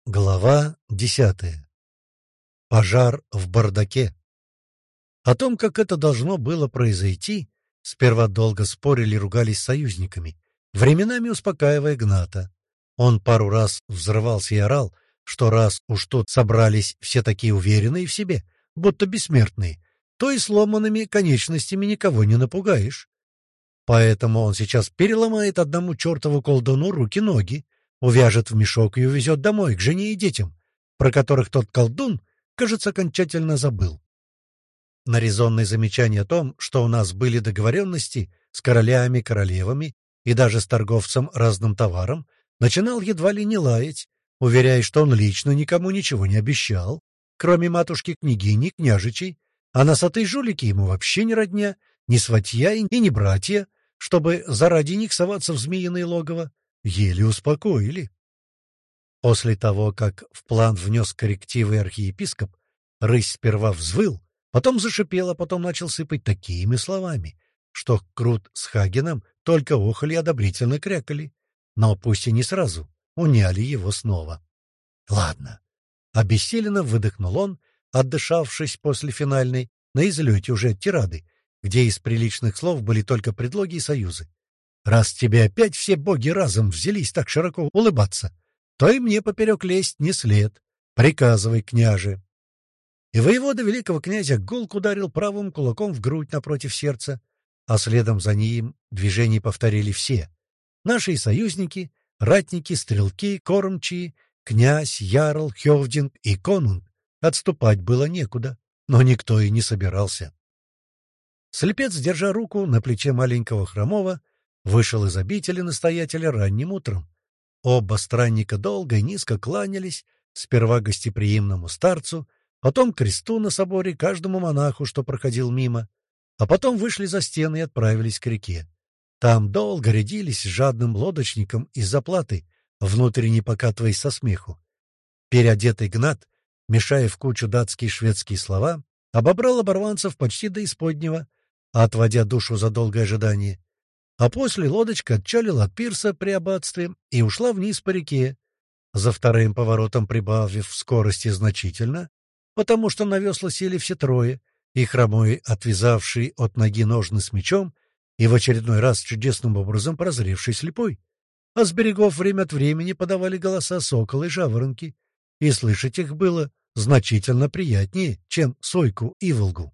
Глава 10. Пожар в бардаке. О том, как это должно было произойти, сперва долго спорили и ругались с союзниками, временами успокаивая Гната. Он пару раз взрывался и орал, что раз уж тут собрались все такие уверенные в себе, будто бессмертные, то и сломанными конечностями никого не напугаешь. Поэтому он сейчас переломает одному чертову колдуну руки-ноги, увяжет в мешок и увезет домой, к жене и детям, про которых тот колдун, кажется, окончательно забыл. На резонное замечание о том, что у нас были договоренности с королями, королевами и даже с торговцем разным товаром, начинал едва ли не лаять, уверяя, что он лично никому ничего не обещал, кроме матушки-княгини, княжичей, а носатые жулики ему вообще не родня, не сватья и не братья, чтобы заради них соваться в змеиное логово, еле успокоили. После того, как в план внес коррективы архиепископ, рысь сперва взвыл, потом зашипел, а потом начал сыпать такими словами, что Крут с Хагеном только охали и одобрительно крякали, но пусть и не сразу, уняли его снова. «Ладно», — обессиленно выдохнул он, отдышавшись после финальной, на излете уже тирады, где из приличных слов были только предлоги и союзы. «Раз тебе опять все боги разом взялись так широко улыбаться, то и мне поперек лезть не след. Приказывай, княже». И воевода великого князя гулко ударил правым кулаком в грудь напротив сердца, а следом за ним движение повторили все. Наши союзники, ратники, стрелки, кормчие, князь, ярл, хёвдинг и конунг. Отступать было некуда, но никто и не собирался. Слепец, держа руку на плече маленького хромого, вышел из обители настоятеля ранним утром. Оба странника долго и низко кланялись, сперва гостеприимному старцу, потом кресту на соборе каждому монаху, что проходил мимо, а потом вышли за стены и отправились к реке. Там долго рядились с жадным лодочником из-за платы, внутренне покатываясь со смеху. Переодетый Гнат, мешая в кучу датские и шведские слова, обобрал оборванцев почти до исподнего, отводя душу за долгое ожидание. А после лодочка отчалила от пирса при аббатстве и ушла вниз по реке, за вторым поворотом прибавив скорости значительно, потому что на весла сели все трое, и хромой, отвязавший от ноги ножны с мечом, и в очередной раз чудесным образом прозревший слепой. А с берегов время от времени подавали голоса сокола и жаворонки, и слышать их было значительно приятнее, чем сойку и волгу.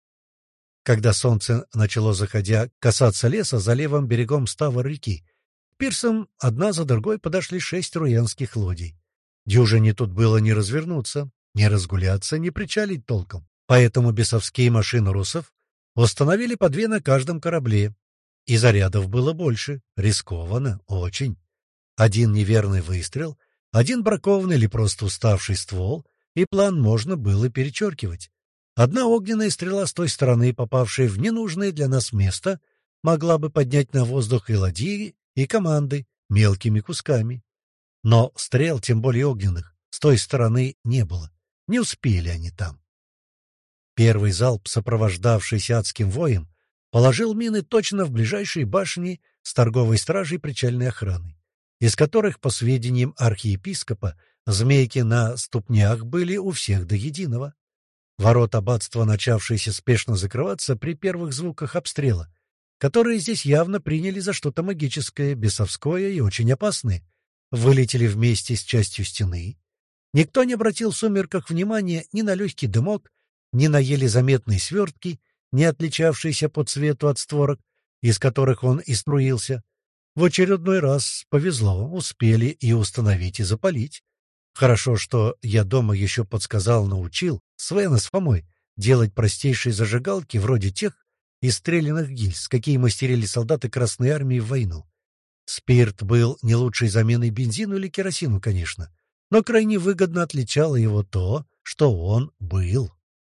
Когда солнце начало, заходя, касаться леса за левым берегом става реки, к пирсам одна за другой подошли 6 руянских лодий. Дюжине тут было не развернуться, не разгуляться, не причалить толком. Поэтому бесовские машины русов установили по 2 на каждом корабле. И зарядов было больше, рискованно, очень. Один неверный выстрел, один бракованный или просто уставший ствол, и план можно было перечеркивать. Одна огненная стрела с той стороны, попавшая в ненужное для нас место, могла бы поднять на воздух и ладьи, и команды мелкими кусками. Но стрел, тем более огненных, с той стороны не было. Не успели они там. Первый залп, сопровождавшийся адским воем, положил мины точно в ближайшие башни с торговой стражей причальной охраны, из которых, по сведениям архиепископа, змейки на ступнях были у всех до единого. Ворота аббатства, начавшиеся спешно закрываться при первых звуках обстрела, которые здесь явно приняли за что-то магическое, бесовское и очень опасное, вылетели вместе с частью стены. Никто не обратил в сумерках внимания ни на легкий дымок, ни на еле заметные свертки, не отличавшиеся по цвету от створок, из которых он и струился. В очередной раз повезло, успели и установить, и запалить. Хорошо, что я дома еще подсказал, научил Свена с Фомой делать простейшие зажигалки вроде тех из стрелянных гильз, какие мастерили солдаты Красной Армии в войну. Спирт был не лучшей заменой бензину или керосину, конечно, но крайне выгодно отличало его то, что он был.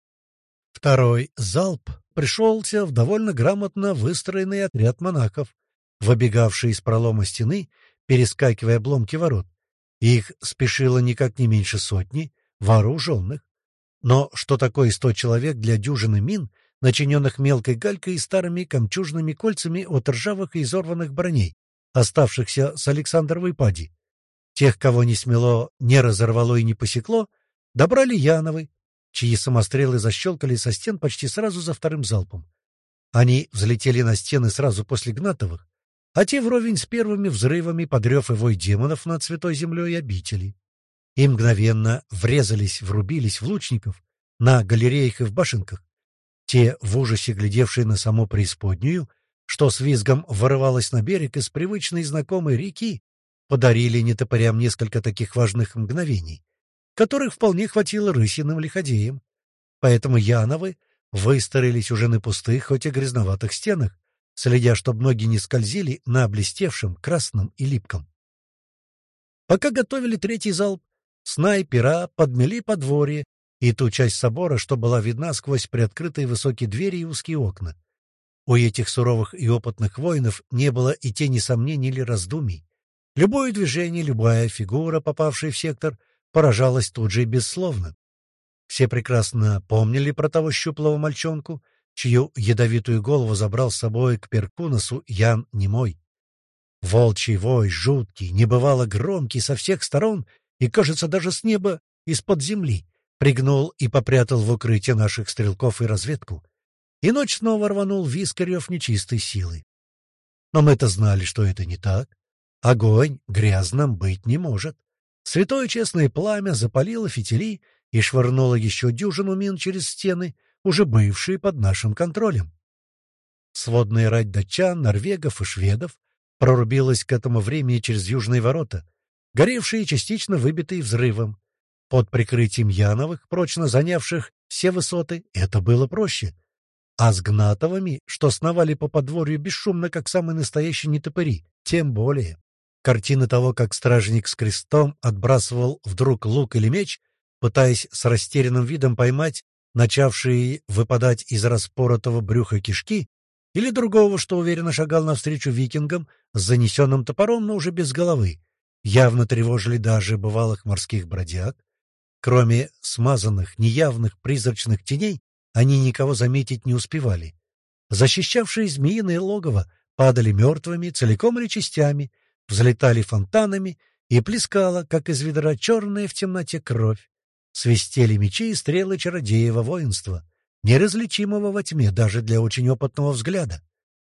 Второй залп пришелся в довольно грамотно выстроенный отряд монахов, выбегавший из пролома стены, перескакивая обломки ворот. Их спешило никак не меньше сотни вооруженных. Но что такое 100 человек для дюжины мин, начиненных мелкой галькой и старыми кольчужными кольцами от ржавых и изорванных броней, оставшихся с Александровой пади? Тех, кого не смело, не разорвало и не посекло, добрали Яновы, чьи самострелы защелкали со стен почти сразу за вторым залпом. Они взлетели на стены сразу после Гнатовых, а те вровень с первыми взрывами под рев и вой демонов над святой землей обители. И мгновенно врубились в лучников на галереях и в башенках. Те, в ужасе глядевшие на саму преисподнюю, что с визгом вырывалось на берег из привычной и знакомой реки, подарили нетопырям несколько таких важных мгновений, которых вполне хватило рысиным лиходеям. Поэтому Яновы выстроились уже на пустых, хоть и грязноватых стенах, следя, чтобы ноги не скользили на блестевшем красном и липком. Пока готовили третий залп, снайпера подмели подворье и ту часть собора, что была видна сквозь приоткрытые высокие двери и узкие окна. У этих суровых и опытных воинов не было и тени сомнений или раздумий. Любое движение, любая фигура, попавшая в сектор, поражалась тут же и бессловно. Все прекрасно помнили про того щуплого мальчонку, чью ядовитую голову забрал с собой к Перкунасу Ян Немой. Волчий вой, жуткий, небывало громкий со всех сторон и, кажется, даже с неба, из-под земли, пригнул и попрятал в укрытие наших стрелков и разведку. И ночь снова рванул вискарев нечистой силы. Но мы-то знали, что это не так. Огонь грязным быть не может. Святое честное пламя запалило фитили и швырнуло еще дюжину мин через стены, уже бывшие под нашим контролем. Сводная рать датчан, норвегов и шведов прорубилась к этому времени через южные ворота, горевшие и частично выбитые взрывом. Под прикрытием Яновых, прочно занявших все высоты, это было проще. А с Гнатовыми, что сновали по подворью бесшумно, как самые настоящие нетопыри, тем более. Картина того, как стражник с крестом отбрасывал вдруг лук или меч, пытаясь с растерянным видом поймать начавшие выпадать из распоротого брюха кишки, или другого, что уверенно шагал навстречу викингам с занесенным топором, но уже без головы, явно тревожили даже бывалых морских бродяг. Кроме смазанных, неявных, призрачных теней, они никого заметить не успевали. Защищавшие змеиное логово падали мертвыми, целиком или частями, взлетали фонтанами и плескала, как из ведра, черная в темноте кровь. Свистели мечи и стрелы чародеева воинства, неразличимого во тьме даже для очень опытного взгляда.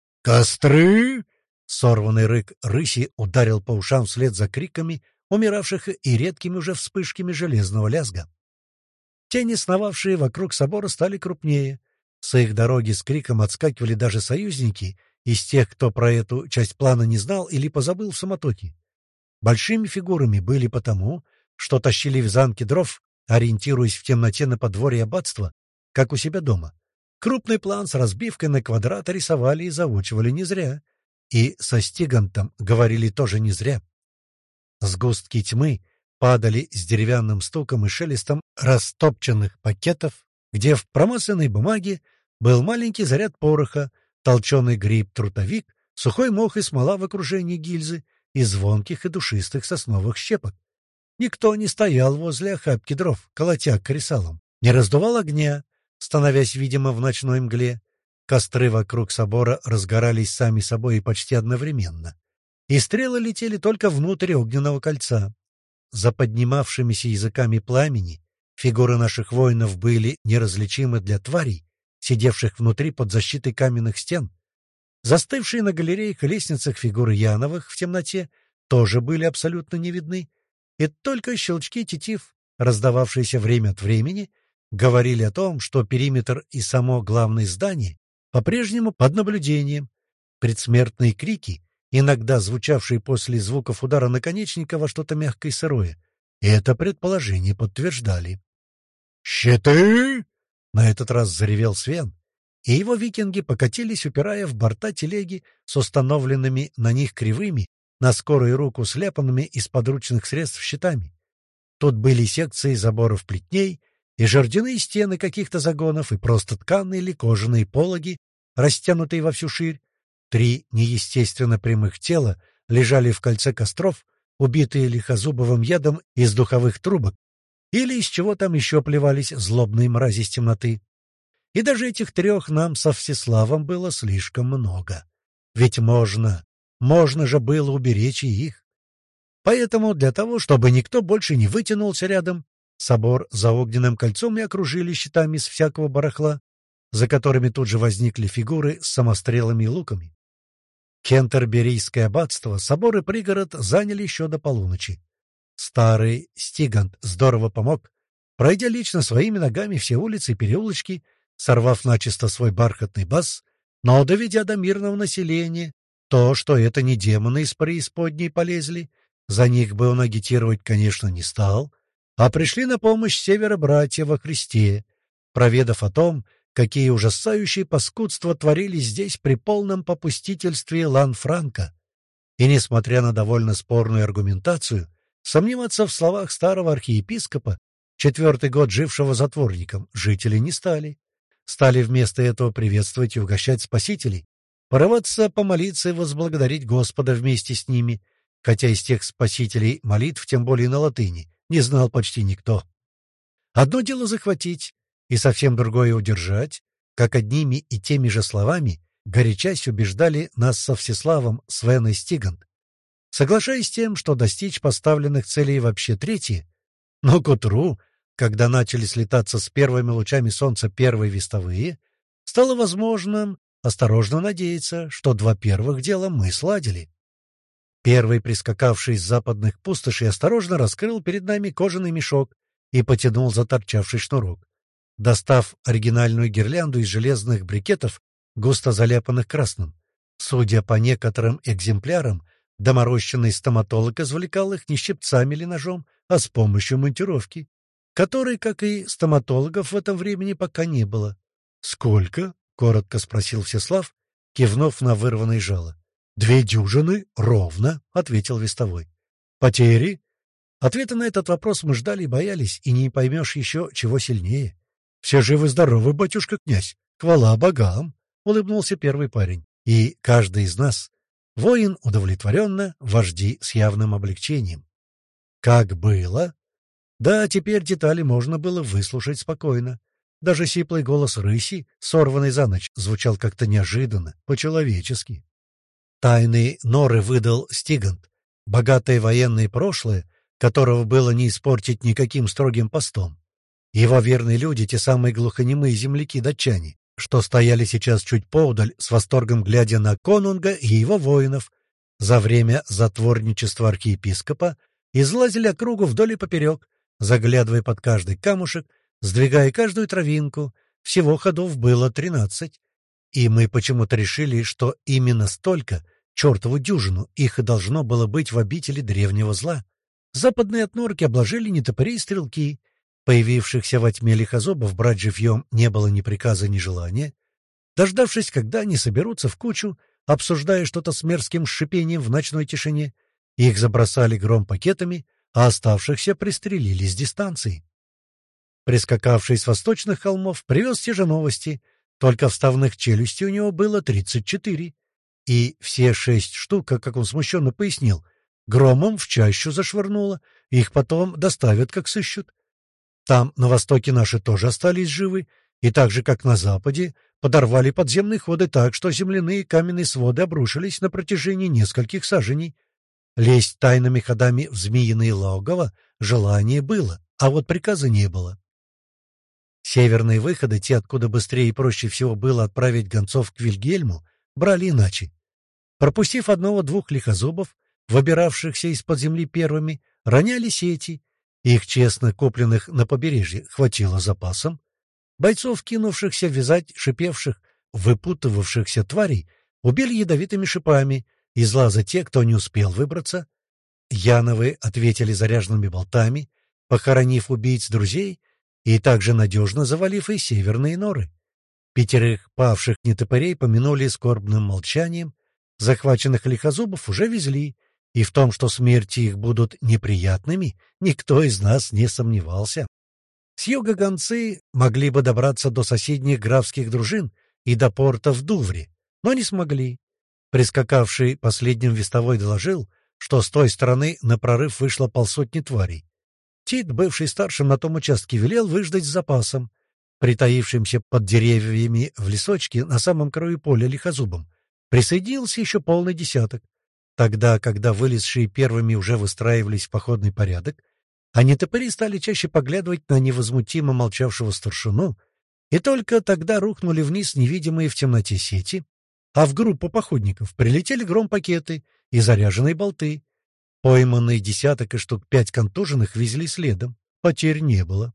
«Костры!» — сорванный рык рыси ударил по ушам вслед за криками умиравших и редкими уже вспышками железного лязга. Тени, сновавшие вокруг собора, стали крупнее. С их дороги с криком отскакивали даже союзники из тех, кто про эту часть плана не знал или позабыл в суматохе. Большими фигурами были потому, что тащили в замке дров, ориентируясь в темноте на подворье аббатства, как у себя дома. Крупный план с разбивкой на квадрат рисовали и заучивали не зря. И со Стигантом говорили тоже не зря. Сгустки тьмы падали с деревянным стуком и шелестом растопченных пакетов, где в промасленной бумаге был маленький заряд пороха, толченый гриб-трутовик, сухой мох и смола в окружении гильзы и звонких и душистых сосновых щепок. Никто не стоял возле охапки дров, колотя кресалом, не раздувал огня, становясь, видимо, в ночной мгле. Костры вокруг собора разгорались сами собой и почти одновременно, и стрелы летели только внутрь огненного кольца. За поднимавшимися языками пламени фигуры наших воинов были неразличимы для тварей, сидевших внутри под защитой каменных стен. Застывшие на галереях и лестницах фигуры Яновых в темноте тоже были абсолютно не видны, и только щелчки тетив, раздававшиеся время от времени, говорили о том, что периметр и само главное здание по-прежнему под наблюдением. Предсмертные крики, иногда звучавшие после звуков удара наконечника во что-то мягкое и сырое, это предположение подтверждали. «Щиты!» — на этот раз заревел Свен, и его викинги покатились, упирая в борта телеги с установленными на них кривыми, на скорую руку сляпанными из подручных средств щитами. Тут были секции заборов плетней, и жердяные стены каких-то загонов, и просто тканые или кожаные пологи, растянутые во всю ширь. 3 неестественно прямых тела лежали в кольце костров, убитые лихозубовым ядом из духовых трубок, или из чего там еще плевались злобные мрази из темноты. И даже этих 3 нам со Всеславом было слишком много. Ведь можно же было уберечь и их. Поэтому для того, чтобы никто больше не вытянулся рядом, собор за огненным кольцом и окружили щитами из всякого барахла, за которыми тут же возникли фигуры с самострелами и луками. Кентерберийское аббатство, собор и пригород заняли еще до полуночи. Старый Стигант здорово помог, пройдя лично своими ногами все улицы и переулочки, сорвав начисто свой бархатный бас, но доведя до мирного населения то, что это не демоны из преисподней полезли, за них бы он агитировать, конечно, не стал, а пришли на помощь севера братья во Христе, проведав о том, какие ужасающие паскудства творились здесь при полном попустительстве Ланфранко. И, несмотря на довольно спорную аргументацию, сомневаться в словах старого архиепископа, четвертый год жившего затворником, жители не стали. Стали вместо этого приветствовать и угощать спасителей, порываться помолиться и возблагодарить Господа вместе с ними, хотя из тех спасителей молитв, тем более на латыни, не знал почти никто. Одно дело захватить, и совсем другое удержать, как одними и теми же словами горячась убеждали нас со всеславом Свен и Стигант, соглашаясь с тем, что достичь поставленных целей вообще третье, но к утру, когда начали слетаться с первыми лучами солнца первые вестовые, стало возможным осторожно надеяться, что два первых дела мы сладили. Первый, прискакавший из западных пустошей, осторожно раскрыл перед нами кожаный мешок и потянул за торчавший шнурок. Достав оригинальную гирлянду из железных брикетов, густо заляпанных красным. Судя по некоторым экземплярам, доморощенный стоматолог извлекал их не щипцами или ножом, а с помощью монтировки, которой, как и стоматологов, в этом времени пока не было. «Сколько?» — коротко спросил Всеслав, кивнув на вырванное жало. «2 дюжины, ровно», — ответил вестовой. «Потери?» Ответа на этот вопрос мы ждали и боялись, и не поймешь еще, чего сильнее. «Все живы-здоровы, батюшка-князь! Хвала богам!» — улыбнулся первый парень. И каждый из нас, воин удовлетворенно, вожди с явным облегчением. Как было? Да, теперь детали можно было выслушать спокойно. Даже сиплый голос рыси, сорванный за ночь, звучал как-то неожиданно, по-человечески. Тайные норы выдал Стигант, богатое военное прошлое, которого было не испортить никаким строгим постом. Его верные люди, те самые глухонемые земляки-датчане, что стояли сейчас чуть поодаль, с восторгом глядя на конунга и его воинов, за время затворничества архиепископа излазили округу вдоль и поперек, заглядывая под каждый камушек, сдвигая каждую травинку. Всего ходов было 13. И мы почему-то решили, что именно столько, чертову дюжину, их и должно было быть в обители древнего зла. Западные отнорки обложили нетопыри и стрелки. Появившихся во тьме лихозобов брать живьем не было ни приказа, ни желания. Дождавшись, когда они соберутся в кучу, обсуждая что-то с мерзким шипением в ночной тишине, их забросали гром пакетами, а оставшихся пристрелили с дистанции. Прискакавший с восточных холмов привез те же новости, только вставных челюстей у него было 34, и все 6 штук, как он смущенно пояснил, громом в чащу зашвырнуло, их потом доставят, как сыщут. Там, на востоке, наши тоже остались живы, и так же, как на западе, подорвали подземные ходы так, что земляные и каменные своды обрушились на протяжении нескольких саженей. Лезть тайными ходами в змеиное логово желание было, а вот приказа не было. Северные выходы, те, откуда быстрее и проще всего было отправить гонцов к Вильгельму, брали иначе. Пропустив одного-двух лихозубов, выбиравшихся из-под земли первыми, роняли сети. Их честно купленных на побережье хватило запасом. Бойцов, кинувшихся вязать шипевших, выпутывавшихся тварей, убили ядовитыми шипами, из лаза те, кто не успел выбраться. Яновы ответили заряженными болтами, похоронив убийц друзей и также надежно завалив и северные норы. 5 павших нетопырей помянули скорбным молчанием, захваченных лихозубов уже везли, и в том, что смерти их будут неприятными, никто из нас не сомневался. С юга гонцы могли бы добраться до соседних графских дружин и до порта в Дувре, но не смогли. Прискакавший последним вестовой доложил, что с той стороны на прорыв вышло 50 тварей. Тит, бывший старшим на том участке, велел выждать с запасом. Притаившимся под деревьями в лесочке на самом краю поля лихозубом присоединился еще полный десяток. Тогда, когда вылезшие первыми уже выстраивались в походный порядок, а нетопыри стали чаще поглядывать на невозмутимо молчавшего старшину, и только тогда рухнули вниз невидимые в темноте сети, а в группу походников прилетели громпакеты и заряженные болты. Пойманные десяток и штук 5 контуженных везли следом. Потерь не было.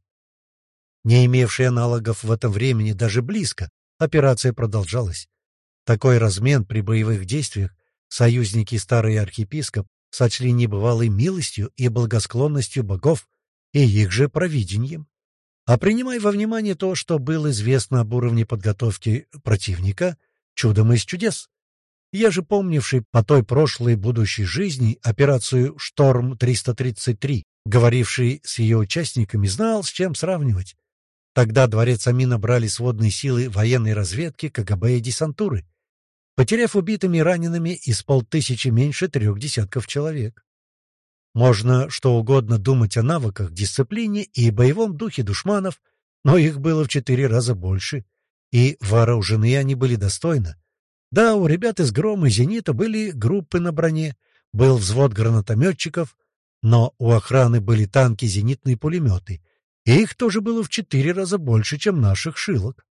Не имевший аналогов в этом времени даже близко, операция продолжалась. Такой размен при боевых действиях союзники старый архиепископ сочли небывалой милостью и благосклонностью богов и их же провидением. А принимая во внимание то, что было известно об уровне подготовки противника, чудом из чудес. Я же, помнивший по той прошлой будущей жизни операцию «Шторм-333», говоривший с ее участниками, знал, с чем сравнивать. Тогда дворец Амина брали сводные силы военной разведки, КГБ и десантуры, потеряв убитыми и ранеными из 500 меньше 3 десятков человек. Можно что угодно думать о навыках, дисциплине и боевом духе душманов, но их было в 4 раза больше, и вооружены они были достойно. Да, у ребят из «Грома» и «Зенита» были группы на броне, был взвод гранатометчиков, но у охраны были танки, зенитные пулеметы, и их тоже было в 4 раза больше, чем наших «Шилок».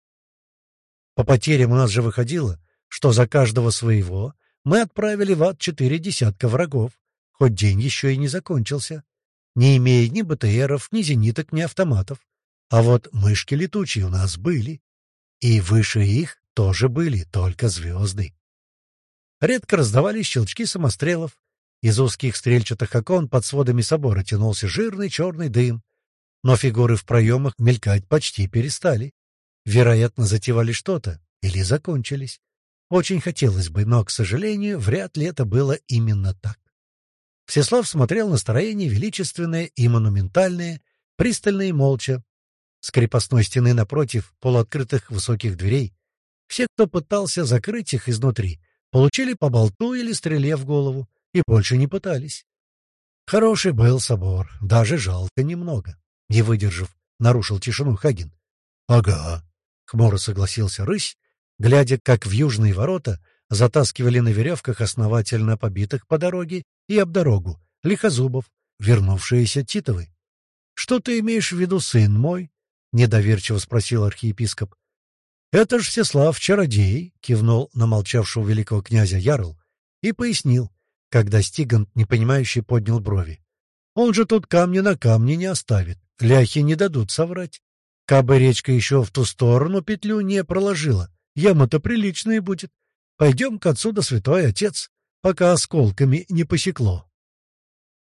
По потерям у нас же выходило, что за каждого своего мы отправили в ад 4 десятка врагов, хоть день еще и не закончился, не имея ни БТРов, ни зениток, ни автоматов. А вот мышки летучие у нас были, и выше их тоже были только звезды. Редко раздавались щелчки самострелов. Из узких стрельчатых окон под сводами собора тянулся жирный черный дым, но фигуры в проемах мелькать почти перестали. Вероятно, затевали что-то или закончились. Очень хотелось бы, но, к сожалению, вряд ли это было именно так. Всеслав смотрел на строение величественное и монументальное, пристально и молча. С крепостной стены напротив полуоткрытых высоких дверей. Все, кто пытался закрыть их изнутри, получили по болту или стреле в голову и больше не пытались. Хороший был собор, даже жалко немного. Не выдержав, нарушил тишину Хагин. — Ага, — хмуро согласился рысь, глядя, как в южные ворота затаскивали на веревках основательно побитых по дороге и об дорогу лихозубов, вернувшиеся Титовы. — Что ты имеешь в виду, сын мой? — недоверчиво спросил архиепископ. — Это ж Всеслав Чародей, — кивнул на молчавшего великого князя Ярл и пояснил, когда Стигант, непонимающе, поднял брови. — Он же тут камня на камне не оставит, ляхи не дадут соврать. Кабы речка еще в ту сторону петлю не проложила, яма-то приличная будет. Пойдем к отцу да святой отец, пока осколками не посекло.